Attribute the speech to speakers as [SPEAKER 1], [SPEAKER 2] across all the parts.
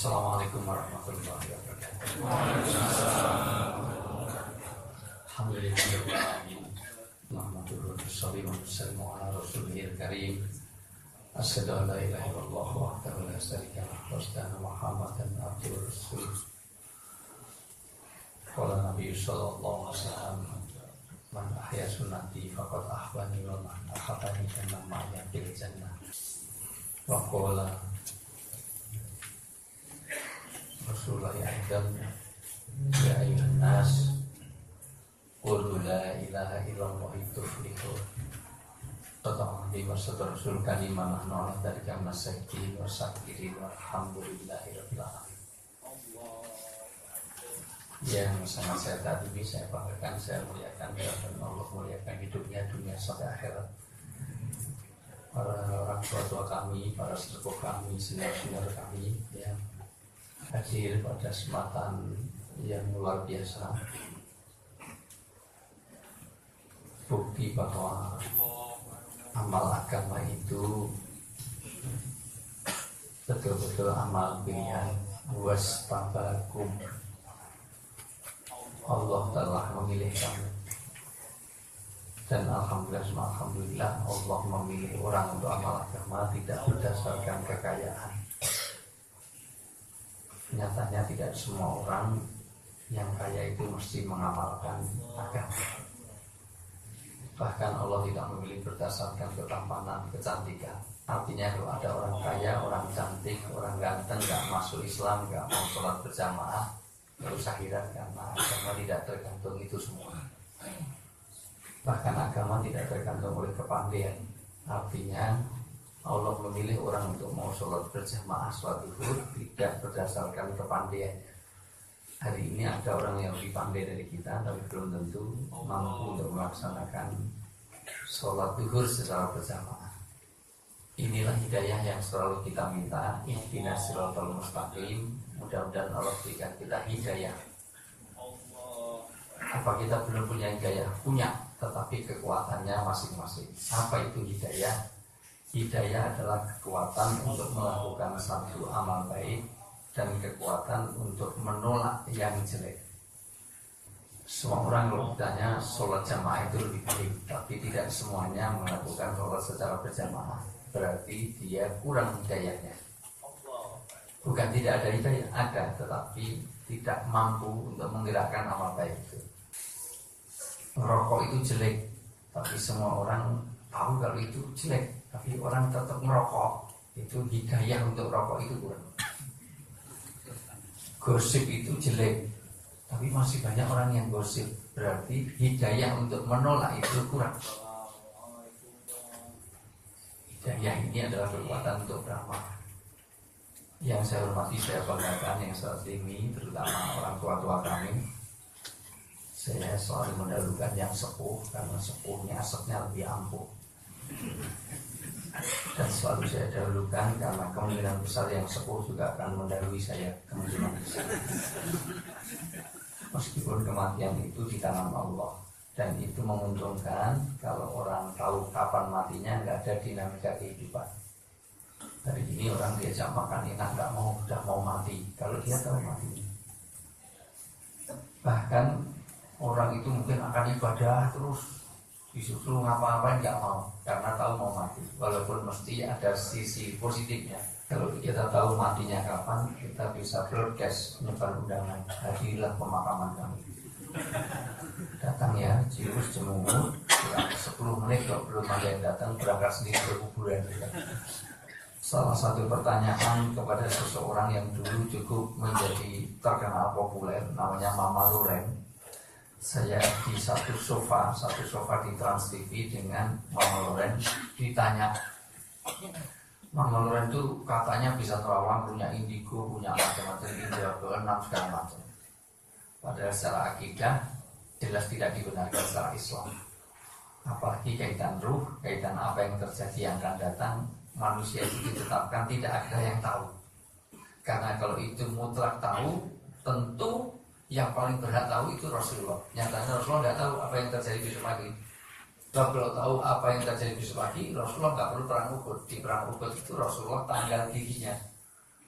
[SPEAKER 1] Assalamualaikum warahmatullahi wabarakatuh. Alhamdulillahirrahmanirrahim. Alhamdulillah wassalamu ala rasulihil karim. Asyhadu an la ilaha illallah wahdahu la syarika lah wa asyhadu anna Muhammadan abduhu wa rasuluh. Qala Nabi sallallahu alaihi wasallam, man ahya sunnati faqad ahbani wa man ahabani kana ma'ya fil jannah. Wa qala Rasulullah Adam, ya ayuhan nas, qul la ilaha illallah tuflihun. Tentang di masa Rasul kalimah nolak dari kamar sakit wasakirin walhamdulillahirabbil alamin. Yang sangat saya tadi saya banggakan, saya muliakan dan Allah muliakan hidupnya dunia sampai akhirat. Para orang tua kami, para sepuh kami, senior kami yang hadir pada kesempatan yang luar biasa, bukti bahwa amal agama itu betul-betul amal pilihan. Wastabakum, Allah telah memilih kamu. Dan alhamdulillah Allah memilih orang untuk amal agama tidak berdasarkan kekayaan. Nyatanya tidak semua orang yang kaya itu mesti mengamalkan agama. Bahkan Allah tidak memilih berdasarkan ketampanan, kecantikan. Artinya kalau ada orang kaya, orang cantik, orang ganteng gak masuk Islam, gak mau sholat berjamaah, gak usah heran karena agama tidak tergantung itu semua. Bahkan agama tidak tergantung oleh kepandaian. Artinya Allah memilih orang untuk mau sholat berjamaah sholat zuhur tidak berdasarkan kepandaiannya. Hari ini ada orang yang lebih pandai dari kita, tapi belum tentu mampu untuk melaksanakan sholat zuhur secara berjamaah. Inilah hidayah yang selalu kita minta. Ihdinas siratal mustaqim. Mudah-mudahan Allah berikan kita hidayah. Apa kita belum punya hidayah? Punya, tetapi kekuatannya masing-masing. Apa itu hidayah? Hidayah adalah kekuatan untuk melakukan satu amal baik dan kekuatan untuk menolak yang jelek. Semua orang kalau ditanya sholat jamaah itu lebih baik, tapi tidak semuanya melakukan sholat secara berjamaah. Berarti dia kurang hidayahnya. Bukan tidak ada hidayah, ada, tetapi tidak mampu untuk menggerakkan amal baik itu. Merokok itu jelek, tapi semua orang tahu kalau itu jelek, tapi orang tetap merokok. Itu hidayah untuk rokok itu kurang. Gosip itu jelek, tapi masih banyak orang yang gosip. Berarti hidayah untuk menolak itu kurang. Hidayah ini adalah kekuatan untuk beramal. Yang saya hormati, saya banggakan yang saat ini, terutama orang tua-tua kami, saya selalu mendahulukan yang sepuh, karena sepuhnya asapnya lebih ampuh. Dan selalu saya dahulukan karena kemungkinan besar yang sepuh juga akan mendahului saya, kemungkinan besar. Meskipun kematian itu di tangan Allah, dan itu menguntungkan kalau orang tahu kapan matinya, nggak ada dinamika kehidupan. Hari ini orang diajak makan enak, nggak mau, udah mau mati. Kalau dia tahu matinya, bahkan orang itu mungkin akan ibadah terus, disuruh ngapa-ngapain nggak mau, karena tahu mau mati. Walaupun mesti ada sisi positifnya. Kalau kita tahu matinya kapan, kita bisa broadcast, menyebar undangan, hadirilah pemakaman kami. Datang ya, Cirus Cemungut, kurang 10 menit kalau belum ada yang datang, berangkat sendiri ke kuburan. Salah satu pertanyaan kepada seseorang yang dulu cukup menjadi terkenal populer, namanya Mama Loren. Saya di satu sofa di Trans TV dengan Mama Loren, ditanya, Mama Loren itu katanya bisa terawang, punya indigo, punya macam-macam, indra keenam segala macam. Padahal secara akidah jelas tidak dibenarkan secara Islam. Apalagi kaitan ruh, kaitan apa yang terjadi yang akan datang, manusia itu ditetapkan tidak ada yang tahu. Karena kalau itu mutlak tahu, tentu yang paling berhak tahu itu Rasulullah. Nyatanya Rasulullah tidak tahu apa yang terjadi besok pagi. Kalau tahu apa yang terjadi besok pagi, Rasulullah nggak perlu perang Uhud. Di perang Uhud itu Rasulullah tanggal giginya.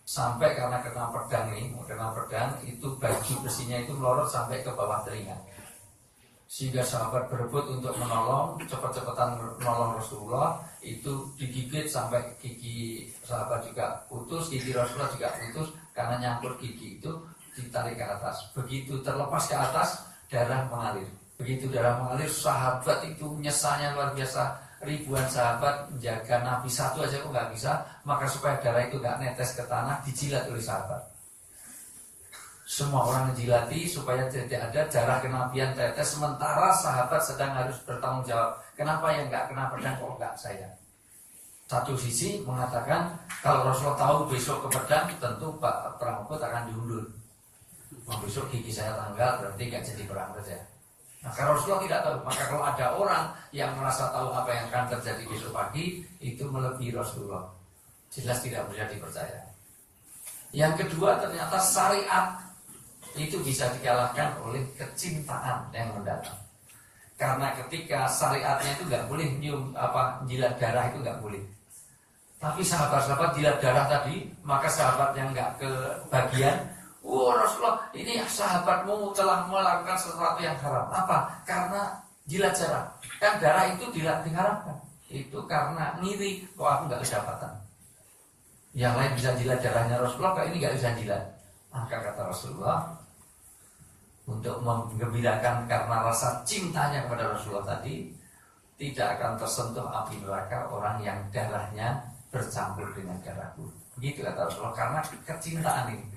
[SPEAKER 1] Sampai karena kena pedang itu baju besinya itu melorot sampai ke bawah telinga. Sehingga sahabat berebut untuk menolong, cepat-cepatan menolong Rasulullah. Itu digigit sampai gigi sahabat juga putus, gigi Rasulullah juga putus karena nyangkut gigi itu, ditarik ke atas. Begitu terlepas ke atas, darah mengalir. Begitu darah mengalir, sahabat itu nyesalnya luar biasa. Ribuan sahabat menjaga Nabi satu aja kok nggak bisa, maka supaya darah itu nggak netes ke tanah, dijilat oleh sahabat. Semua orang menjilati supaya tidak ada darah kenabian tetes, sementara sahabat sedang harus bertanggung jawab. Kenapa yang nggak kena pedang kok nggak saya? Satu sisi mengatakan kalau Rasulullah tahu besok ke pedang, tentu Pak perang Uhud akan diundur. Besok gigi saya tanggal, berarti nggak jadi perang saja. Maka Rasulullah tidak tahu. Maka kalau ada orang yang merasa tahu apa yang akan terjadi besok pagi, itu melebihi Rasulullah. Jelas tidak bisa dipercaya. Yang kedua, ternyata syariat itu bisa dikalahkan oleh kecintaan yang mendatang. Karena ketika syariatnya itu nggak boleh nyium jilat darah itu nggak boleh. Tapi sahabat-sahabat jilat darah tadi, maka sahabat yang nggak kebagian, Rasulullah, ini sahabatmu telah melakukan sesuatu yang haram. Apa? Karena jilat darah. Kan darah itu diharamkan. Itu karena ngiri, kok aku nggak kedapatan. Yang lain bisa jilat darahnya Rasulullah, kok ini nggak bisa jilat. Maka kata Rasulullah, untuk menggembirakan karena rasa cintanya kepada Rasulullah tadi, tidak akan tersentuh api neraka orang yang darahnya bercampur dengan darahku. Begitu kata Rasulullah, karena kecintaan ini.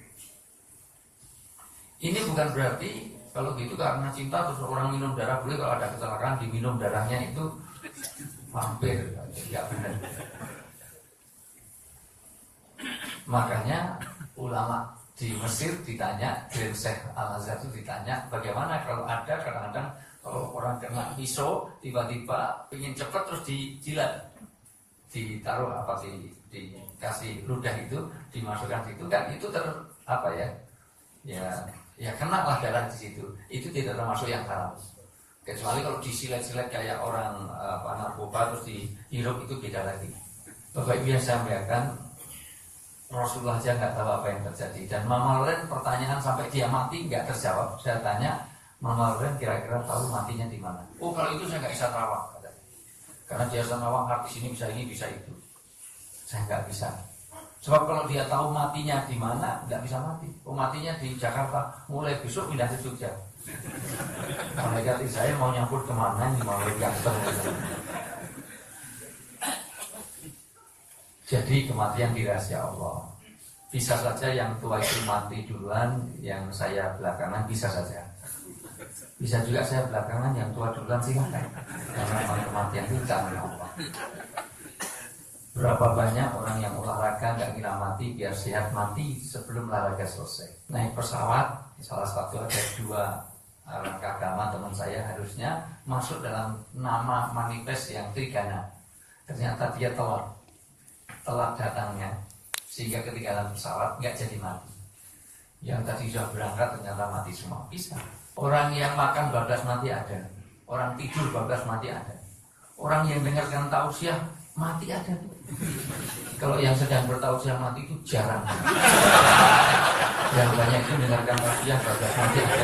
[SPEAKER 1] Ini bukan berarti kalau gitu karena cinta terus orang minum darah boleh, kalau ada kecelakaan diminum darahnya itu hampir tidak benar. Makanya ulama di Mesir ditanya, Grand Sheikh Al-Azhar itu ditanya, bagaimana kalau ada kadang-kadang kalau orang kena pisau tiba-tiba ingin cepat terus dijilat, ditaruh dikasih ludah itu dimasukkan situ, kan itu ya kena lah darah di situ. Itu tidak termasuk yang haram. Kecuali kalau disilet-silet kayak orang narkoba terus dihirup, itu beda lagi. Bapak Ibu yang saya sampaikan, Rasulullah aja nggak tahu apa yang terjadi. Dan Mama Loren pertanyaan sampai dia mati nggak terjawab. Saya tanya, Mama Loren kira-kira tahu matinya di mana? Oh, kalau itu saya nggak bisa terawang. Karena dia terawang artis ini bisa itu. Saya nggak bisa. Sebab kalau dia tahu matinya di mana, nggak bisa mati. Oh, matinya di Jakarta, mulai besok pindah ke Jogja. Mereka saya mau nyambut kemana nih, mau ganteng. Jadi kematian di rahasia Allah. Bisa saja yang tua itu mati duluan, yang saya belakangan, bisa saja. Bisa juga saya belakangan, yang tua duluan silakan. Karena kematian itu tangan Allah. Berapa banyak orang yang olahraga nggak kira mati, biar sehat mati sebelum olahraga selesai. Naik pesawat, salah satu ada 2 orang agama teman saya harusnya masuk dalam nama manifest yang Trigana. Ternyata dia telat datangnya, sehingga ketika dalam pesawat nggak jadi mati. Yang tadi sudah berangkat ternyata mati semua. Bisa. Orang yang makan 12 mati ada, orang tidur 12 mati ada, orang yang dengarkan tausiah mati ada. Kalau yang sedang bertausiah mati itu jarang. Yang banyak itu dengarkan tausiah 12 mati ada.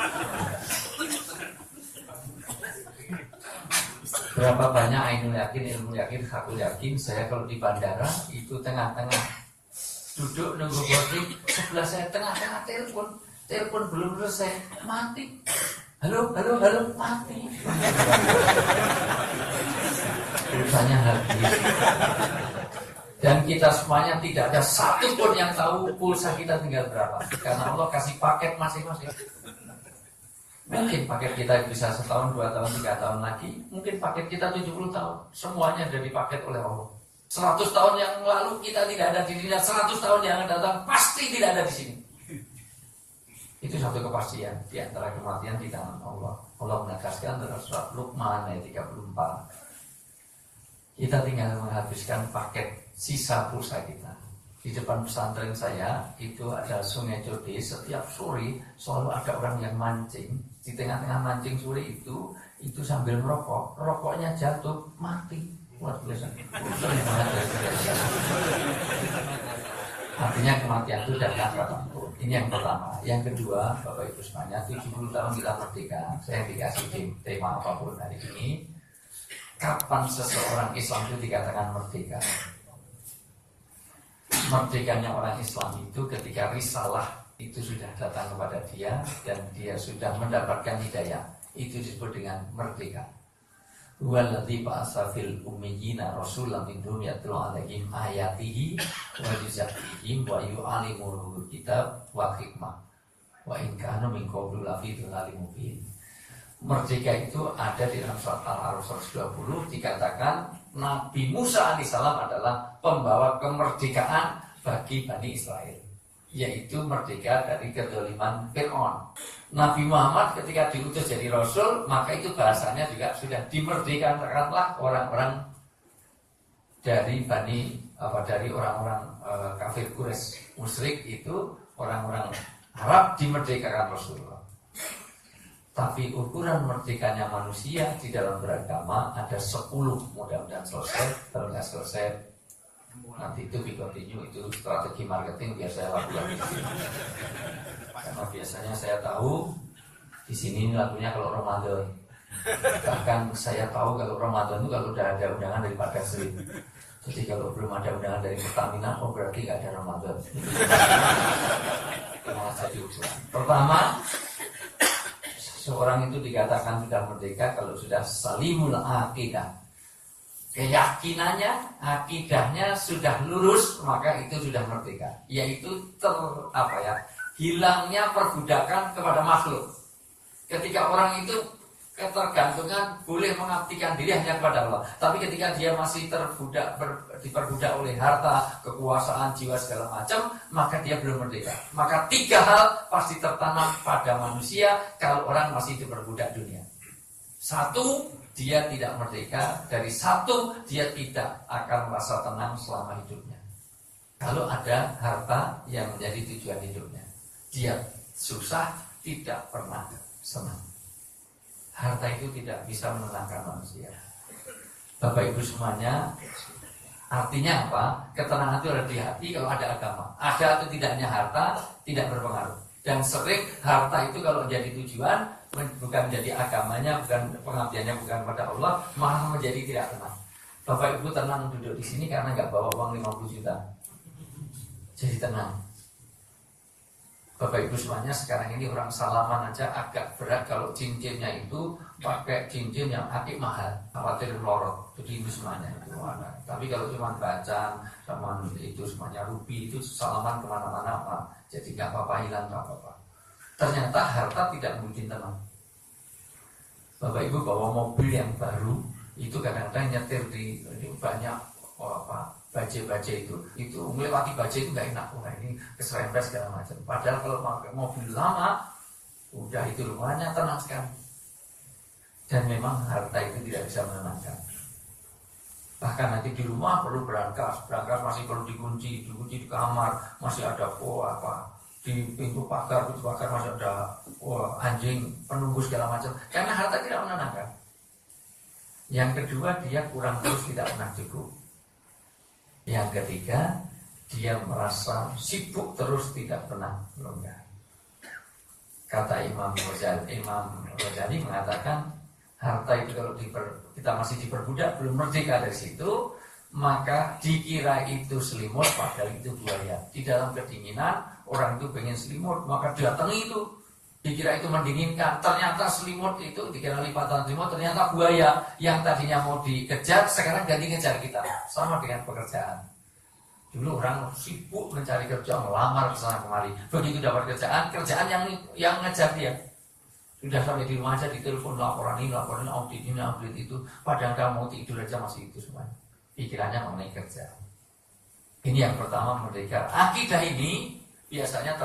[SPEAKER 1] Berapa banyak ainul yakin, ilmu yakin, hakul yakin. Saya kalau di bandara itu tengah-tengah duduk nunggu boarding, sebelah saya tengah-tengah telepon belum selesai mati. Halo, mati. Urusannya habis. Dan kita semuanya tidak ada satu pun yang tahu pulsa kita tinggal berapa, karena Allah kasih paket masing-masing. Mungkin paket kita bisa setahun, 2 tahun, 3 tahun lagi. Mungkin paket kita 70 tahun. Semuanya sudah dipaket oleh Allah. 100 tahun yang lalu kita tidak ada di dunia, 100 tahun yang akan datang pasti tidak ada di sini. Itu satu kepastian di antara kematian di tangan Allah. Allah menegaskan dalam surat Luqman ayat 34. Kita tinggal menghabiskan paket sisa pulsa kita. Di depan pesantren saya itu ada Sungai Code. Setiap sore selalu ada orang yang mancing. Di tengah-tengah mancing sore itu sambil merokok. Rokoknya jatuh, mati. Luar biasa. Artinya kematian itu datang kapanpun. Ini yang pertama. Yang kedua, Bapak Ibu semuanya, 70 tahun kita merdeka. Saya dikasih tema apapun hari ini. Kapan seseorang Islam itu dikatakan merdeka? Merdekanya orang Islam itu ketika risalah itu sudah datang kepada dia dan dia sudah mendapatkan hidayah. Itu disebut dengan merdeka. Waladzi ba'atsa fil ummiyina rasulan minhum yatlu 'alaihim ayatihi wa yuzakkihim wa yu'allimuhumul kitab wa hikmah wa in kanu min qablu lafi dhalalin mubin. Merdeka itu ada di dalam surat Al-A'raf 120 dikatakan Nabi Musa alaihissalam adalah pembawa kemerdekaan bagi Bani Israel, yaitu merdeka dari kedzaliman Fir'aun. Nabi Muhammad ketika diutus jadi Rasul, maka itu bahasanya juga sudah dimerdekakanlah orang-orang dari dari orang-orang kafir Quraisy musyrik itu, orang-orang Arab dimerdekakan Rasulullah. Tapi ukuran merdekanya manusia di dalam beragama ada 10, mudah-mudahan selesai. Kalau nggak selesai nanti itu continue, itu strategi marketing biar saya lakukan. Karena biasanya saya tahu di sini lagunya kalau Ramadan. Bahkan saya tahu kalau Ramadan itu kalau udah ada undangan dari Pak Dasri. Jadi kalau belum ada undangan dari Pertamina, oh berarti nggak ada Ramadan. Jadi usulan. Pertama, seorang itu dikatakan sudah merdeka kalau sudah salimul aqidah. Keyakinannya, akidahnya sudah lurus, maka itu sudah merdeka. Yaitu hilangnya perbudakan kepada makhluk. Ketika orang itu ketergantungan boleh mengabdikan diri hanya kepada Allah. Tapi ketika dia masih diperbudak oleh harta, kekuasaan, jiwa segala macam, maka dia belum merdeka. Maka 3 hal pasti tertanam pada manusia kalau orang masih diperbudak dunia. 1, dia tidak merdeka. Dari 1, dia tidak akan merasa tenang selama hidupnya. Kalau ada harta yang menjadi tujuan hidupnya, dia susah, tidak pernah senang. Harta itu tidak bisa menenangkan manusia. Bapak Ibu semuanya, artinya apa? Ketenangan itu ada di hati kalau ada agama. Ada atau tidaknya harta tidak berpengaruh. Dan sering harta itu kalau jadi tujuan, bukan menjadi agamanya, bukan pengabdiannya, bukan pada Allah, malah menjadi tidak tenang. Bapak Ibu tenang duduk di sini karena nggak bawa uang 50 juta. Jadi tenang. Bapak Ibu semuanya, sekarang ini orang salaman aja agak berat kalau cincinnya itu pakai cincin yang akik mahal, khawatir melorot. Jadi itu semuanya itu ada. Tapi kalau cuma bacaan sama itu semuanya rubi, itu salaman kemana-mana, jadi nggak apa-apa, hilang nggak apa-apa. Ternyata harta tidak mungkin tenang. Bapak Ibu bawa mobil yang baru, itu kadang-kadang nyetir di banyak baje-baje itu melewati baje itu nggak enak. Wah, ini keserempet segala macam. Padahal kalau pakai mobil lama, udah itu rumahnya tenang sekali. Dan memang harta itu tidak bisa menenangkan. Bahkan nanti di rumah perlu berangkas masih perlu dikunci di kamar, masih ada di pintu pagar masih ada anjing penunggu segala macam. Karena harta tidak menenangkan. Yang kedua, dia kurang terus, tidak pernah cukup. Yang ketiga, dia merasa sibuk terus, tidak pernah longgar. Kata Imam Ghazali mengatakan, harta itu kalau kita masih diperbudak, belum merdeka dari situ, maka dikira itu selimut, padahal itu buaya. Di dalam kedinginan, orang itu pengen selimut, maka datangi itu. Dikira itu mendinginkan, ternyata selimut itu dikira lipatan selimut, ternyata buaya yang tadinya mau dikejar, sekarang ganti ngejar kita. Sama dengan pekerjaan. Dulu orang sibuk mencari kerja, melamar ke sana kemari. Begitu dapat kerjaan yang ngejar dia. Sudah sampai di rumah aja ditelepon, laporan ini, audit ini, audit itu. Padahal kamu mau tidur aja masih itu semuanya. Pikirannya mengenai kerja. Ini yang pertama, merdeka. Akidah ini biasanya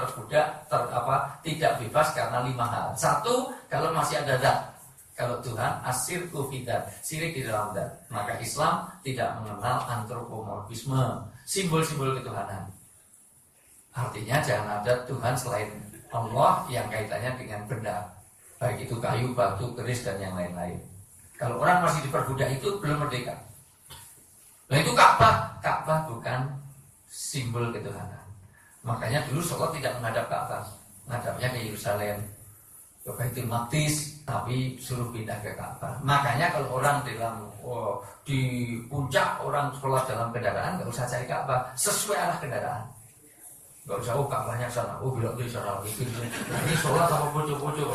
[SPEAKER 1] tidak bebas karena 5 hal. 1, kalau masih ada zat. Kalau Tuhan asyirku fidzat, syirik di dalam zat. Maka Islam tidak mengenal antropomorfisme, simbol-simbol ketuhanan. Artinya jangan ada Tuhan selain Allah yang kaitannya dengan benda, baik itu kayu, batu, keris dan yang lain-lain. Kalau orang masih diperbudak itu belum merdeka. Nah itu Ka'bah bukan simbol ketuhanan. Makanya dulu sholat tidak menghadap ke atas, menghadapnya ke Yerusalem, ke Baitul Maqdis, tapi suruh pindah ke Ka'bah. Makanya kalau orang di puncak orang sholat dalam kendaraan, nggak usah cari Ka'bah, sesuai arah kendaraan. Nggak usah, Ka'bahnya sana, belok di sana, ini sholat sama pojok-pojok.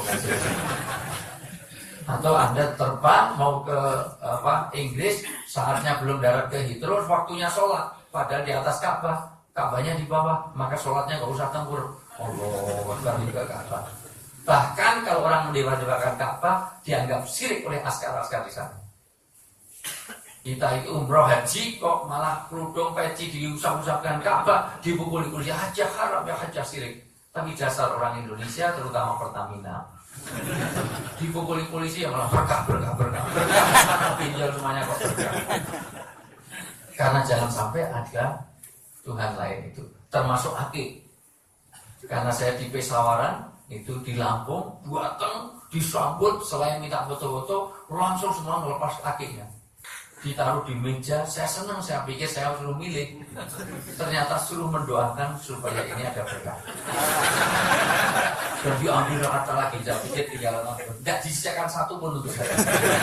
[SPEAKER 1] Atau Anda terbang mau ke Inggris, saatnya belum darat ke Heathrow, waktunya sholat, padahal di atas Ka'bah. Ka'bahnya di bawah, maka sholatnya nggak usah tempur. Allah ke Ka'bah. Bahkan kalau orang mendewa-dewakan Ka'bah, dianggap syirik oleh askar-askar di sana. Kita itu umroh haji kok malah kerudung peci diusap-usapkan Ka'bah, dipukul-pukul, ya hajah haram, ya hajah syirik. Tapi dasar orang Indonesia, terutama Pertamina, dipukuli polisi ya malah berkah, pinjol semuanya kok berkah. Karena jangan sampai ada Tuhan lain itu, termasuk akik. Karena saya di Pesawaran, itu di Lampung, buatan disambut, selain minta foto-foto, langsung semua melepas akiknya, ditaruh di meja. Saya senang, saya pikir saya suruh milih, ternyata suruh mendoakan supaya ini ada berkah. Dan diambil kata lagi, saya pikir tinggal tidak disisakan satu pun untuk saya.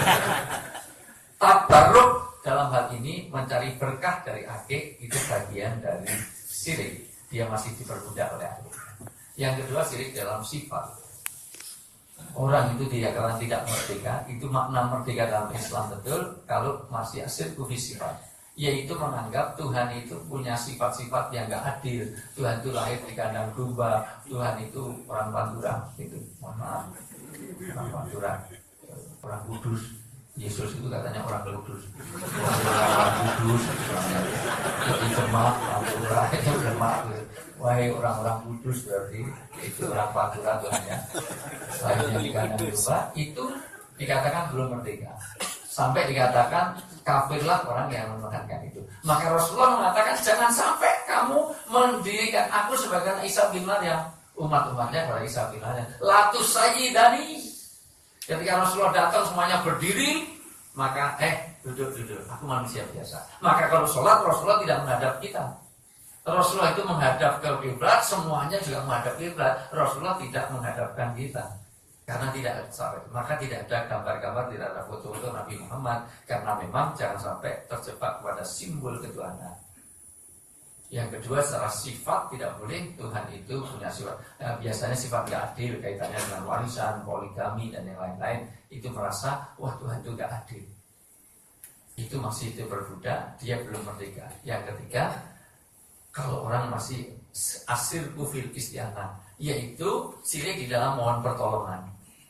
[SPEAKER 1] Tabarruk dalam hal ini mencari berkah dari akik itu bagian dari syirik. Dia masih diperbudak oleh akik. Yang kedua, syirik dalam sifat. Orang itu karena tidak merdeka, itu makna merdeka dalam Islam betul kalau masih asyirku fi sifat, yaitu menganggap Tuhan itu punya sifat-sifat yang gak adil. Tuhan itu lahir di kandang domba, Tuhan itu orang Pantura, itu orang Pantura, orang Kudus. Yesus itu katanya orang Kudus, orang Kudus, jadi Demak, Pantura, itu Demak. Wahai orang-orang Kudus, berarti itu orang Pantura Tuhannya. Lahirnya di kandang domba, itu dikatakan belum merdeka. Sampai dikatakan kafirlah orang yang menuhankan itu. Maka Rasulullah mengatakan jangan sampai kamu mendirikan aku sebagai Isa bin Maryam, umat-umatnya pada Isa bin Maryam. Latus sayyidani. Ketika Rasulullah datang semuanya berdiri, maka duduk, aku manusia biasa. Maka kalau sholat Rasulullah tidak menghadap kita. Rasulullah itu menghadap ke kiblat, semuanya juga menghadap kiblat. Rasulullah tidak menghadapkan kita. Karena tidak sampai, maka tidak ada gambar-gambar, tidak ada foto-foto Nabi Muhammad. Karena memang jangan sampai terjebak pada simbol ketuhanan. Yang kedua, secara sifat tidak boleh Tuhan itu punya sifat. Biasanya sifat gak adil kaitannya dengan warisan, poligami dan yang lain-lain. Itu merasa, wah Tuhan itu gak adil. Itu masih itu berbudak, dia belum merdeka. Yang ketiga, kalau orang masih asir kufir istianah, yaitu syirik di dalam mohon pertolongan.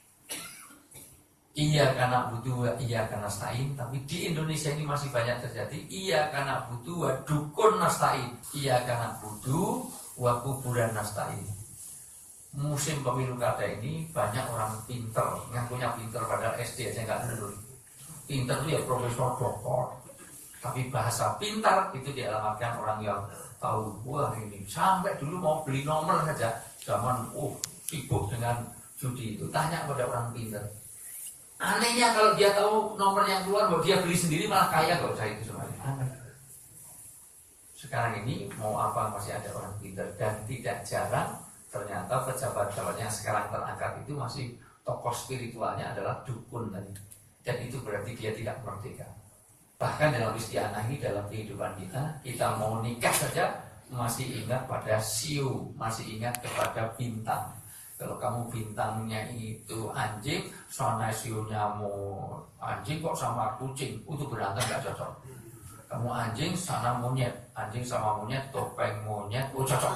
[SPEAKER 1] Iya karena butuh, iya karena nasta'in. Tapi di Indonesia ini masih banyak terjadi. Iya karena butuh, dukun nasta'in. Iya karena butuh, kuburan nasta'in. Musim pemilu kada ini banyak orang pinter, ngakunya pinter padahal SD aja nggak lulus. Pinter itu ya profesor doktor. Tapi bahasa pintar itu dialamatkan orang yang tahu. Wah ini sampai dulu mau beli nomor saja zaman sibuk dengan judi itu. Tanya pada orang pinter. Anehnya kalau dia tahu nomor yang keluar, bahwa dia beli sendiri malah kaya, gak usah itu semuanya. Aneh. Sekarang ini mau apa masih ada orang pintar. Dan tidak jarang ternyata pejabat-pejabat yang sekarang terangkat itu masih tokoh spiritualnya adalah dukun tadi. Dan itu berarti dia tidak merdeka. Bahkan dalam istianah ini, dalam kehidupan kita mau nikah saja masih ingat pada siu, masih ingat kepada bintang. Kalau kamu bintangnya itu anjing, sana sionya mau anjing kok sama kucing, itu berantem gak cocok. Kamu anjing, sana monyet, anjing sama monyet, topeng monyet, cocok.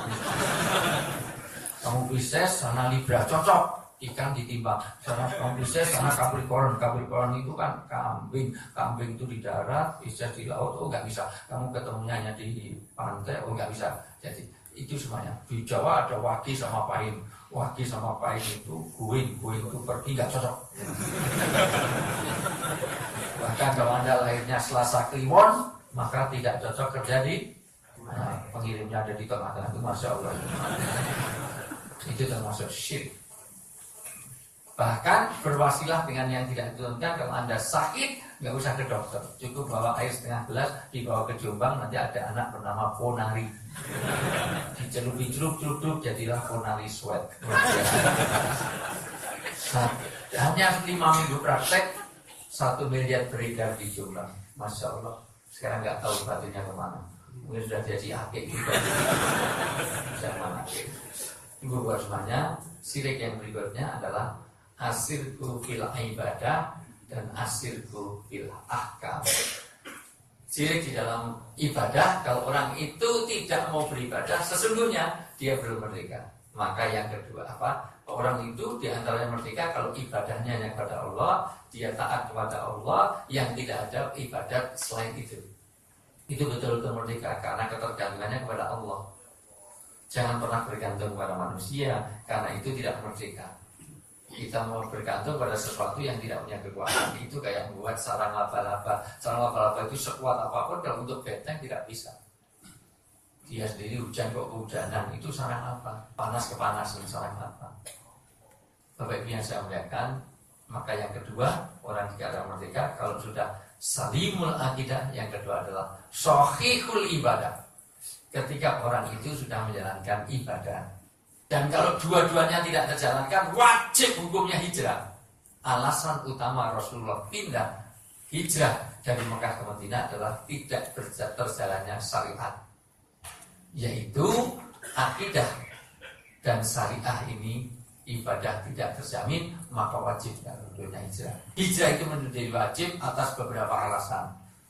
[SPEAKER 1] Kamu Pisces, sana Libra, cocok. Ikan ditimbang, sana kamu Pisces, sana Capricorn. Capricorn itu kan kambing, kambing itu di darat, Pisces di laut, gak bisa. Kamu ketemunya hanya di pantai, gak bisa. Jadi itu semuanya. Di Jawa ada Waki sama Pahing. Waki sama Pahing itu guing itu pergi gak cocok. Bahkan kalau Anda lahirnya Selasa Kliwon, maka tidak cocok kerja di pengirimnya ada di tengah-tengah itu, Masya Allah. Itu termasuk syirik. Bahkan berwasilah dengan yang tidak diturunkan. Kalau Anda sakit nggak usah ke dokter, cukup bawa air setengah gelas, dibawa ke Jombang, nanti ada anak bernama Ponari, dicelup-celup jadilah Ponari Sweat. Nah, hanya 5 minggu praktek 1 miliar beredar di Jombang, Masya Allah. Sekarang nggak tahu batunya kemana, mungkin sudah jadi akik juga. Zaman akik. Tunggu buat semuanya. Sirik yang berikutnya adalah asirku fil ibadah dan asirku fil ahkam. Sirik di dalam ibadah, kalau orang itu tidak mau beribadah, sesungguhnya dia belum merdeka. Maka yang kedua apa? Orang itu diantaranya merdeka kalau ibadahnya hanya kepada Allah, dia taat kepada Allah, yang tidak ada ibadat selain itu. Itu betul-betul merdeka karena ketergantungannya kepada Allah. Jangan pernah bergantung kepada manusia, karena itu tidak merdeka. Kita mau bergantung pada sesuatu yang tidak punya kekuatan. Itu kayak membuat sarang laba-laba. Sarang laba-laba itu sekuat apapun, kalau untuk benteng tidak bisa. Dia sendiri hujan kok kehujanan, itu sarang apa? Panas kepanasan, sarang apa? Bapak Ibu yang saya muliakan, maka yang kedua, orang tidak ada merdeka kalau sudah salimul akidah. Yang kedua adalah sahihul ibadah. Ketika orang itu sudah menjalankan ibadah, dan kalau dua-duanya tidak terjalankan, wajib hukumnya hijrah. Alasan utama Rasulullah pindah hijrah dari Mekah ke Madinah adalah tidak terjalannya syariat, yaitu akidah dan syariah ini ibadah tidak terjamin, maka wajib tentunya hijrah. Hijrah itu menjadi wajib atas beberapa alasan.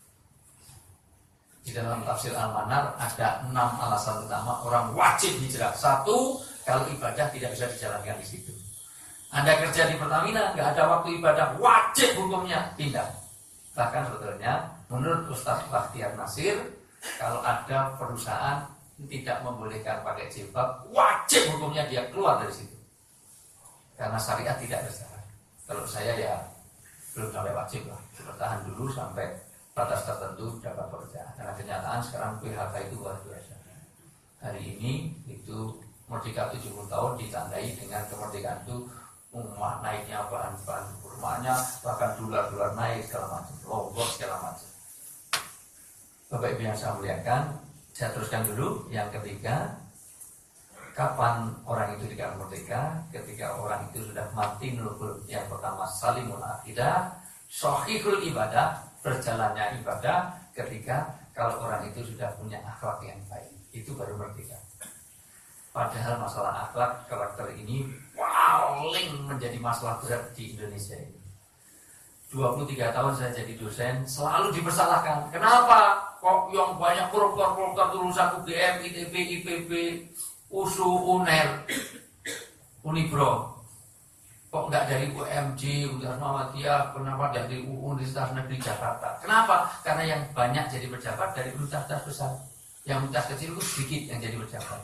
[SPEAKER 1] Di dalam tafsir Al-Manar ada 6 alasan utama orang wajib hijrah. 1, kalau ibadah tidak bisa dijalankan di situ. Anda kerja di Pertamina, nggak ada waktu ibadah, wajib hukumnya pindah. Bahkan sebetulnya menurut Ustaz Bakhtiar Nasir, kalau ada perusahaan tidak membolehkan pakai jilbab, wajib hukumnya dia keluar dari situ. Karena syariat tidak berjalan. Kalau saya ya belum sampai wajib lah, bertahan dulu sampai batas tertentu dapat pekerjaan. Karena kenyataan sekarang PHK itu luar biasa. Hari ini itu merdeka 70 tahun ditandai dengan kemerdekaan itu naiknya bahan-bahan kurmanya, bahkan dolar naik segala macam, lombok segala macam. Bapak Ibu yang saya muliakan, saya teruskan dulu. Yang ketiga, kapan orang itu dikatakan merdeka? Ketika orang itu sudah mati nurul. Yang pertama salimul akidah, sahihul ibadah, berjalannya ibadah. Ketika kalau orang itu sudah punya akhlak yang baik, itu baru merdeka. Padahal masalah akhlak karakter ini paling menjadi masalah berat di Indonesia ini. 23 tahun saya jadi dosen, selalu dipersalahkan. Kenapa kok yang banyak koruptor lulusan UGM, ITB, IPB, USU, UNER, Unibro, kok nggak dari UMJ, Universitas Muhammadiyah, kenapa dari Universitas Negeri Jakarta? Kenapa? Karena yang banyak jadi pejabat dari universitas besar, yang universitas kecil itu sedikit yang jadi pejabat.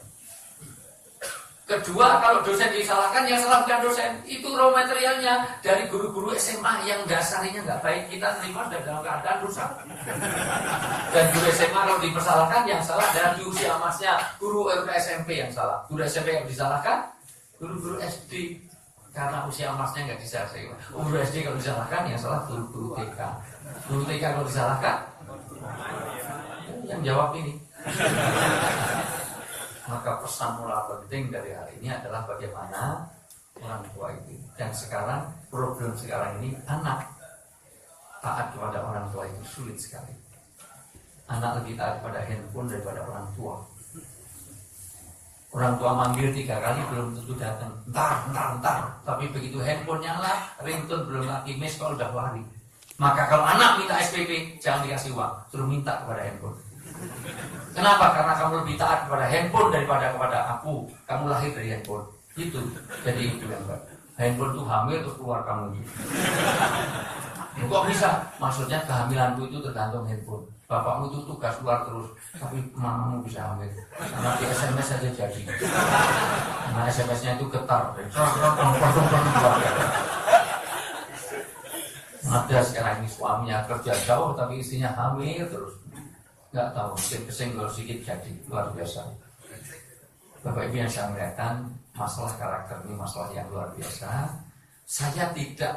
[SPEAKER 1] Kedua, kalau dosen disalahkan, yang salah bukan dosen, itu raw materialnya dari guru-guru SMA yang dasarnya nggak baik, kita terima sudah dalam keadaan rusak. Dan guru SMA kalau dipersalahkan, yang salah dari usia emasnya guru SMP yang salah. Guru SMP yang disalahkan, guru-guru SD karena usia emasnya nggak diselesaikan. Guru SD kalau disalahkan, yang salah guru-guru TK. Guru TK kalau disalahkan, yang jawab ini. Maka pesan moral penting dari hari ini adalah bagaimana orang tua itu. Dan sekarang, problem sekarang ini, anak taat kepada orang tua itu sulit sekali. Anak lebih taat kepada handphone daripada orang tua. Orang tua manggil 3 kali belum tentu datang. Entar. Tapi begitu handphone nyala, ringtone belum lagi miss call udah lari. Maka kalau anak minta SPP, jangan dikasih uang, suruh minta kepada handphone. Kenapa? Karena kamu lebih taat kepada handphone daripada kepada aku. Kamu lahir dari handphone. Itu. Jadi itu yang baik. Handphone itu hamil terus keluar kamu itu. Kok bisa? Maksudnya kehamilanku itu tergantung handphone. Bapakmu itu tugas luar terus, tapi mamamu bisa hamil. Karena di SMS saja jadi. Karena SMS-nya itu getar. Ada sekarang ini suaminya kerja jauh tapi istrinya hamil terus. Nggak tahu, kesenggol sedikit jadi luar biasa. Bapak Ibu yang saya muliakan, masalah karakter ini masalah yang luar biasa. Saya tidak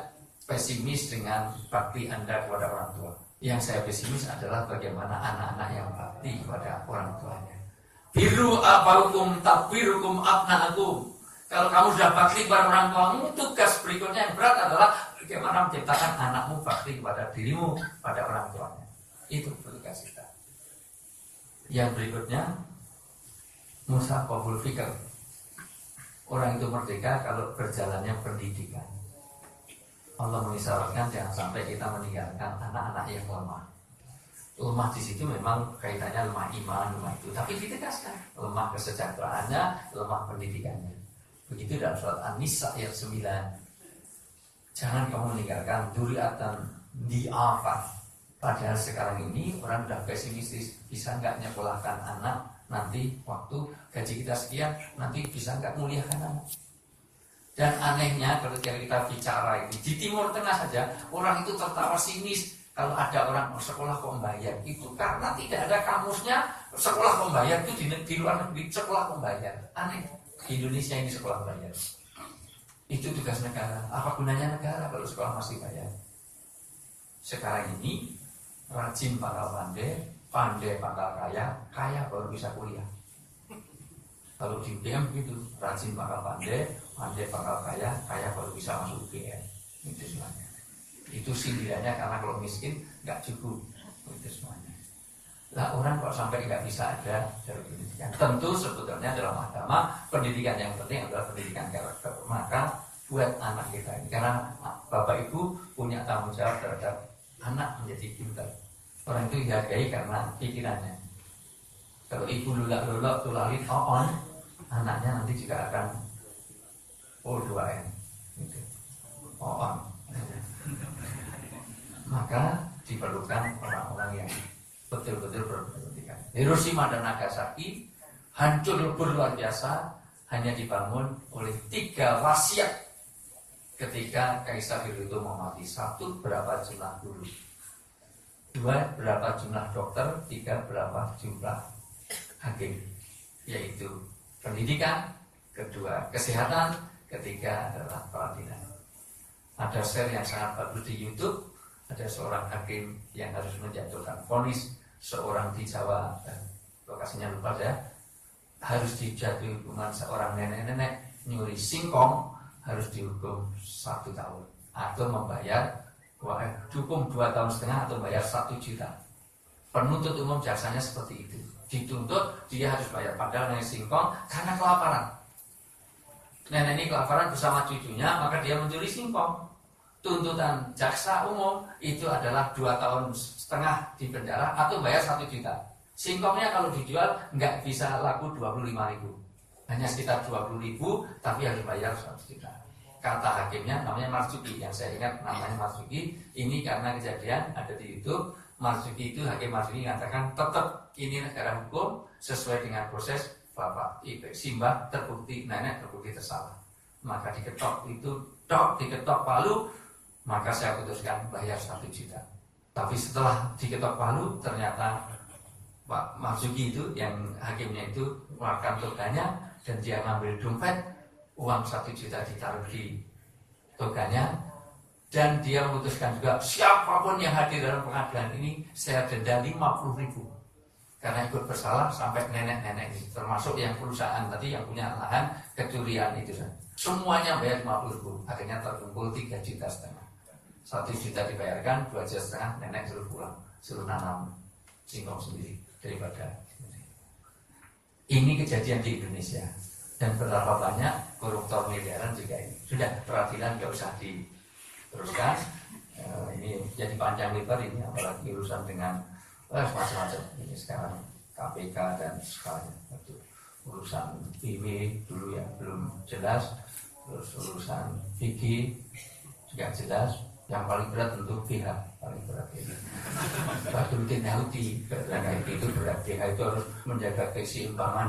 [SPEAKER 1] pesimis dengan bakti Anda kepada orang tua. Yang saya pesimis adalah bagaimana anak-anak yang bakti kepada orang tuanya. Biru abaukum takbirukum abnaakum. Kalau kamu sudah bakti kepada orang tuamu, tugas berikutnya yang berat adalah bagaimana menciptakan anakmu bakti kepada dirimu, pada orang tuanya. Itu tugas kita. Yang berikutnya, musaqahul fikr. Orang itu merdeka kalau berjalannya pendidikan. Allah mengisyaratkan jangan sampai kita meninggalkan anak-anak yang lemah. Lemah di situ memang kaitannya lemah iman, lemah itu. Tapi ditegaskan lemah kesejahteraannya, lemah pendidikannya. Begitu dalam surat An-Nisa ayat 9. Jangan kamu meninggalkan dzurriatan di'afan. Padahal sekarang ini orang sudah pesimistis, bisa nggak nyekolahkan anak nanti waktu gaji kita sekian, nanti bisa nggak muliakan anak. Dan anehnya kalau kita bicara ini di Timur Tengah saja orang itu tertawa sinis kalau ada orang sekolah kok membayar. Itu karena tidak ada kamusnya sekolah membayar itu di luar negeri sekolah membayar. Aneh. Di Indonesia ini sekolah bayar. Itu tugas negara. Apa gunanya negara kalau sekolah masih bayar? Sekarang ini rajin pangkal pandai, pandai pangkal kaya, kaya baru bisa kuliah. Kalau di UGM gitu, rajin pangkal pandai, pandai pangkal kaya, kaya baru bisa masuk UGM. Itu semuanya. Itu sindirannya karena kalau miskin nggak cukup. Itu semuanya. Lah orang kok sampai nggak bisa ada jalur pendidikan. Tentu sebetulnya dalam agama pendidikan yang penting adalah pendidikan karakter. Maka buat anak kita ini, karena bapak ibu punya tanggung jawab terhadap anak menjadi pintar. Orang itu dihargai karena pikirannya. Kalau ibu lulak tulalit on, anaknya nanti juga akan O2N gitu. On. Maka diperlukan orang-orang yang betul-betul berpendidikan. Hiroshima dan Nagasaki hancur lebur luar biasa hanya dibangun oleh 3 wasiat ketika Kaisar Hirohito mau mati. 1, berapa jumlah guru, 2, berapa jumlah dokter, 3, berapa jumlah hakim. Yaitu pendidikan, kedua kesehatan, ketiga adalah peradilan. Ada share yang sangat bagus di YouTube. Ada seorang hakim yang harus menjatuhkan vonis seorang di Jawa, lokasinya lupa ya, harus dijatuhi hukuman seorang nenek-nenek nyuri singkong, harus dihukum 1 tahun atau membayar hukum 2,5 tahun atau bayar 1 juta. Penuntut umum jaksanya seperti itu. Dituntut dia harus bayar padahal nenek singkong karena kelaparan. Nenek ini kelaparan bersama cucunya, maka dia mencuri singkong. Tuntutan jaksa umum itu adalah 2,5 tahun di penjara atau bayar 1 juta. Singkongnya kalau dijual nggak bisa laku 25.000, hanya sekitar 20.000, tapi harus bayar 1 juta. Kata hakimnya namanya Marzuki, yang saya ingat namanya Marzuki. Ini karena kejadian ada di YouTube. Marzuki itu, hakim Marzuki mengatakan tetap ini negara hukum sesuai dengan proses bapak Simbah terbukti, nenek terbukti bersalah, maka diketok diketok palu. Maka saya putuskan bayar 1 juta. Tapi setelah diketok palu, ternyata Pak Marzuki itu, yang hakimnya itu mengeluarkan toganya dan dia ngambil dompet, uang 1 juta ditaruh di toganya, dan dia memutuskan juga siapapun yang hadir dalam pengadilan ini saya denda 50.000 karena ikut bersalah sampai nenek-nenek ini, termasuk yang perusahaan tadi yang punya lahan kecurian itu. Semuanya bayar 50.000, akhirnya terkumpul 3,5 juta. 1 juta dibayarkan, 2,5 juta nenek suruh pulang, suruh nanam singkong sendiri daripada. Ini kejadian di Indonesia dan berapa banyak koruptor miliaran juga ini. Sudah, peradilan nggak usah diteruskan. Ini jadi panjang lebar ini, apalagi urusan dengan macam-macam. Ini sekarang KPK dan sekarang itu urusan BW dulu yang belum jelas, terus urusan VG juga jelas. Yang paling berat tentu BH, paling berat ini. Badruddin Yahudi, karena itu berat. BH itu harus menjaga keseimbangan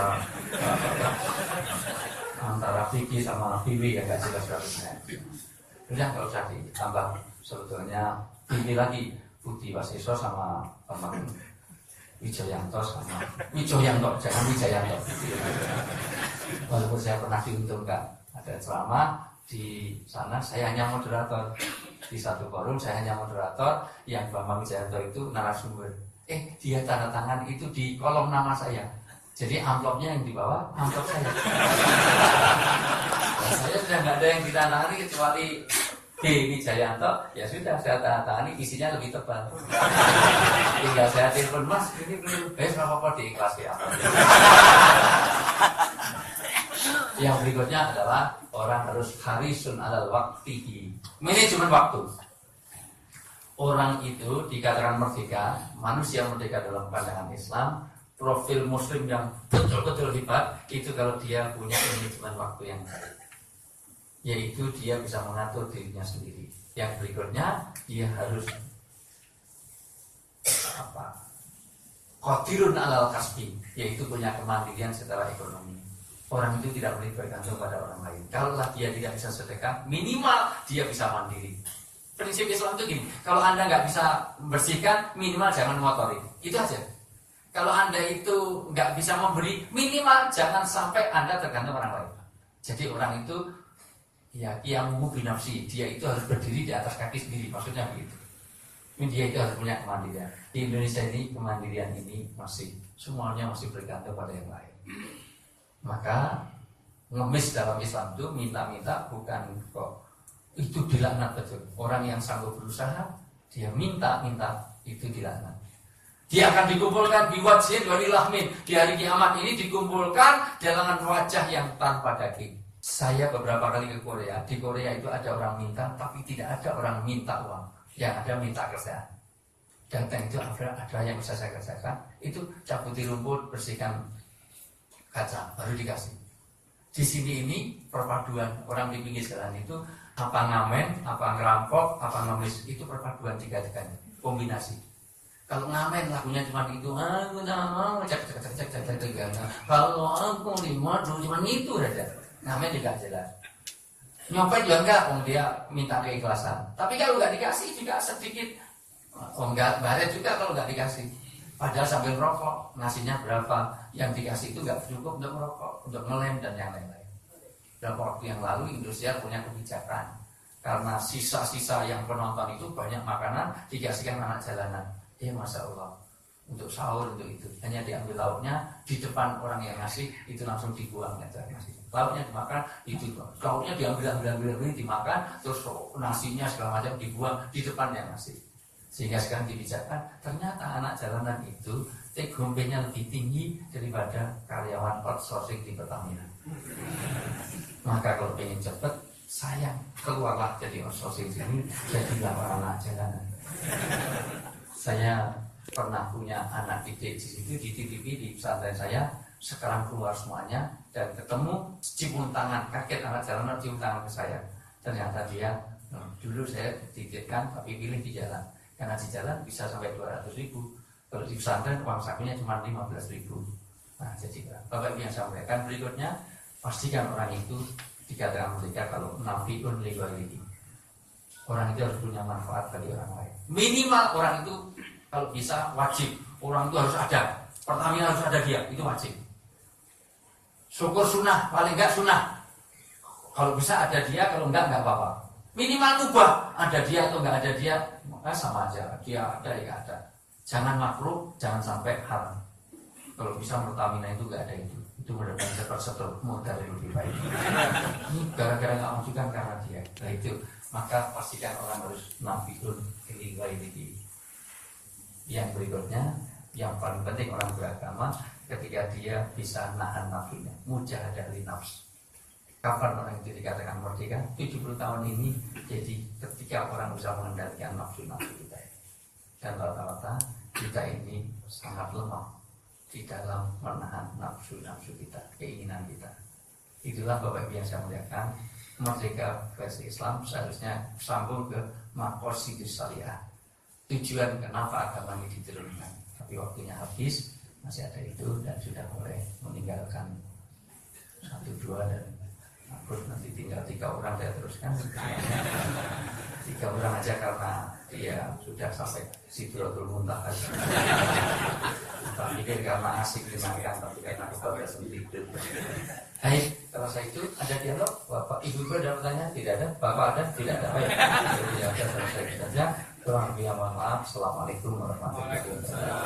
[SPEAKER 1] antara VG sama BW yang nggak jelas harusnya. Sudah nggak usah ditambah, sebetulnya ini lagi Budi Waseso sama teman Wijayanto jangan Wijayanto. Walaupun saya pernah diuntungkan ada ceramah Di sana saya hanya moderator. Di satu forum saya hanya moderator, yang Bambang Wijayanto itu narasumber. Dia tanda tangan itu di kolom nama saya. Jadi amplopnya yang di bawah, amplop saya. Nah, saya sudah nggak ada yang ditandangani kecuali B. Wijayanto. Ya sudah, saya tanda tangani, isinya lebih tebal. Tinggal saya telepon, Mas, ini belum. Apa di kelas ya. Yang berikutnya adalah orang harus harisun alal waktihi. Manajemen waktu. Orang itu dikatakan merdeka, manusia merdeka dalam pandangan Islam, profil muslim yang betul-betul hebat, itu kalau dia punya manajemen waktu yang baik. Yaitu dia bisa mengatur dirinya sendiri. Yang berikutnya, dia harus qadirun alal kasbi, yaitu punya kemandirian secara ekonomi. Orang itu tidak boleh bergantung pada orang lain. Kalau dia tidak bisa sedekah, minimal dia bisa mandiri. Prinsip Islam itu gini, kalau Anda nggak bisa bersihkan, minimal jangan mengotori. Itu aja. Kalau Anda itu nggak bisa memberi, minimal jangan sampai Anda tergantung orang lain. Jadi orang itu, ya qiyamuhu binafsi, dia itu harus berdiri di atas kaki sendiri, maksudnya begitu. Dia itu harus punya kemandirian. Di Indonesia ini kemandirian ini masih semuanya masih bergantung pada yang lain. Maka ngemis dalam Islam itu minta-minta bukan kok itu dilaknat betul. Orang yang sanggup berusaha, dia minta-minta, itu dilaknat. Dia akan dikumpulkan di wajhin walilahmin. Di hari kiamat ini dikumpulkan dengan wajah yang tanpa daging. Saya beberapa kali ke Korea. Di Korea itu ada orang minta, tapi tidak ada orang minta uang. Yang ada minta kerjaan. Datang itu ada yang bisa saya kerjakan. Itu cabuti rumput, bersihkan kaca, baru dikasih. Di sini ini perpaduan orang di pinggir jalan itu apa ngamen, apa ngerampok, apa ngemis, itu perpaduan tiga-tiganya, kombinasi. Kalau ngamen lagunya cuma itu, kalau aku 5 cuma itu saja. Ngamen juga jelas. Nyopet juga enggak, dia minta keikhlasan. Tapi kalau nggak dikasih juga sedikit, enggak baret juga kalau nggak dikasih. Padahal sambil rokok, nasinya berapa, yang dikasih itu nggak cukup untuk merokok, untuk ngelem dan yang lain-lain. Beberapa waktu yang lalu Indosiar punya kebijakan, karena sisa-sisa yang penonton itu banyak makanan dikasihkan anak jalanan. Masya Allah, untuk sahur untuk itu hanya diambil lauknya di depan orang yang ngasih, itu langsung dibuang aja nasi. Lauknya dimakan, itu lauknya diambil dimakan, terus nasinya segala macam dibuang di depan yang ngasih. Sehingga sekarang dibijakkan, ternyata anak jalanan itu take home-nya lebih tinggi daripada karyawan outsourcing di Pertamina. Maka kalau pengen cepat, sayang, keluarlah jadi outsourcing sini, jadilah anak jalanan. Saya pernah punya anak didik di situ, dititipi di pesantren saya, sekarang keluar semuanya, dan ketemu cium tangan, kaget anak jalanan cium tangan ke saya. Ternyata dia, dulu saya titipkan tapi pilih di jalan. Karena di jalan bisa sampai 200.000. Kalau di pesantren uang sakunya cuma 15.000. Nah, jadi Bapak Ibu yang saya sampaikan berikutnya, pastikan orang itu dikatakan merdeka kalau nafiun li ghairihi. Orang itu harus punya manfaat bagi orang lain. Minimal orang itu kalau bisa wajib, orang itu harus ada. Pertamina harus ada dia, itu wajib. Syukur sunnah, paling enggak sunnah. Kalau bisa ada dia, kalau enggak apa-apa. Minimal ubah, ada dia atau enggak ada dia, sama aja. Dia ada ya ada. Jangan makruh, jangan sampai haram. Kalau bisa Pertamina itu enggak ada itu. Itu benar-benar setor modal yang lebih baik. Ini gara-gara enggak majukan karena dia. Nah itu, maka pastikan orang harus nafiun li ghairihi. Yang berikutnya, yang paling penting orang beragama ketika dia bisa nahan nafsunya, mujahadah li nafs. Kapan orang itu dikatakan merdeka? 70 tahun ini. Jadi ketika orang bisa mengendalikan nafsu-nafsu kita. Dan rata-rata kita ini sangat lemah di dalam menahan nafsu-nafsu kita, keinginan kita. Itulah Bapak Ibu yang saya muliakan, merdeka versi Islam seharusnya sambung ke maqasidus syariah. Tujuan kenapa agama ini diturunkan. Tapi waktunya habis, masih ada itu dan sudah mulai meninggalkan 1-2 dan aku nanti tinggal 3 orang saya teruskan. 3 orang aja karena dia sudah sampai Sidratul Muntaha. Tapi mungkin karena asik dimakan tapi enak kepada sendiri. Baik, selesai itu ada dialog. Bapak Ibu ada pertanyaan? Tidak ada. Bapak ada? Tidak ada. Baik, ya selesai saja. Kurang lebih mohon maaf. Assalamualaikum warahmatullahi wabarakatuh.